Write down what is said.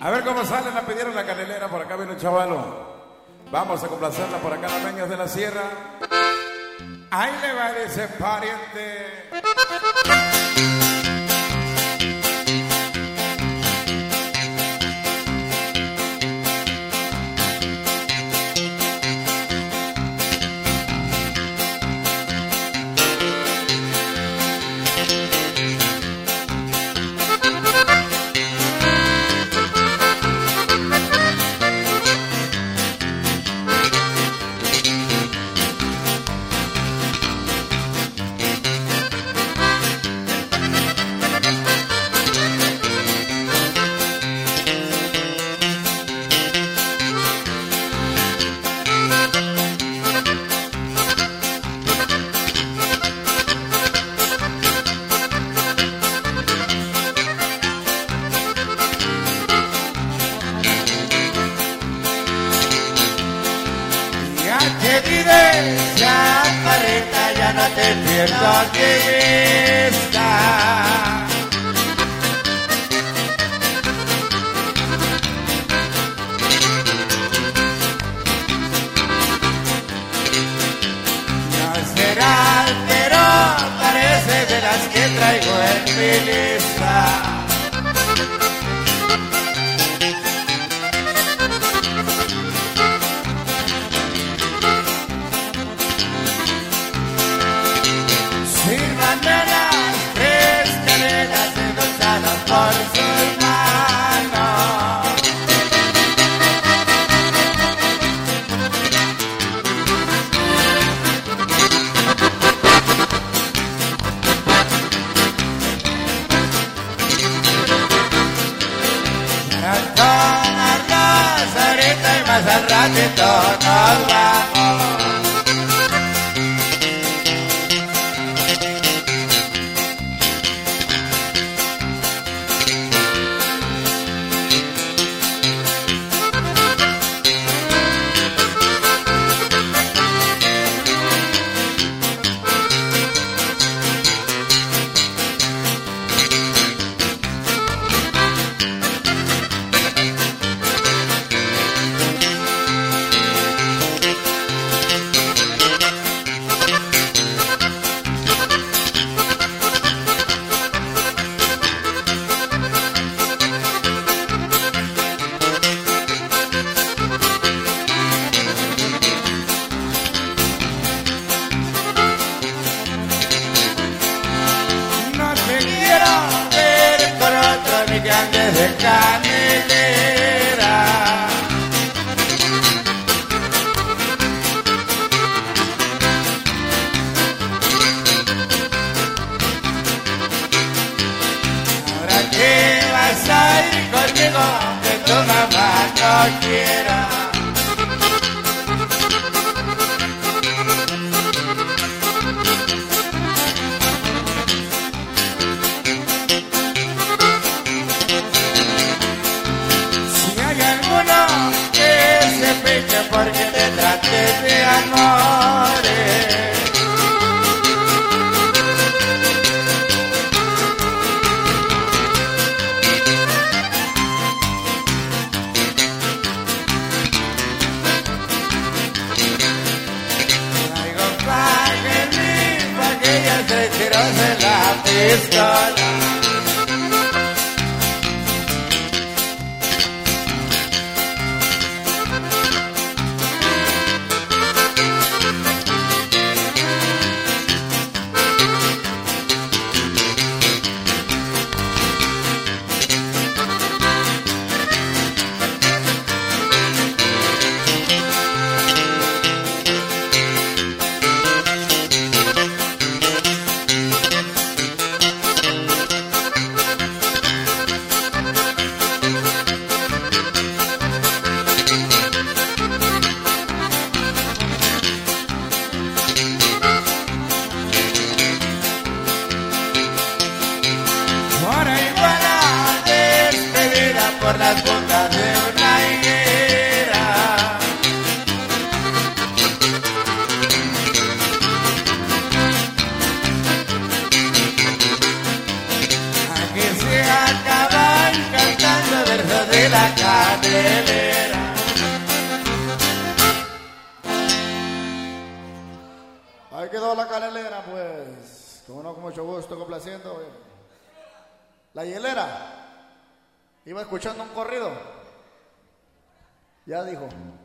A ver cómo sale, la pidieron la canelera, por acá viene un chavalo. Vamos a complacerla por acá, las Meñas de la Sierra. Ahí le va ese pariente. Chaparrita, ya no te pierdo que está. No será, pero parece de las que traigo en mi lista. Por sus manos. Para tomarnos ahorita y más al ratito nos vamos. De canelera. Ahora que vas a ir conmigo, que tu mamá no quiera. Porque te trates de amores. Traigo pa' que ella se tiró de la pistola. Ahí quedó la canelera, pues. Como no, con mucho gusto, complaciendo. La hielera. Iba escuchando un corrido. Ya dijo.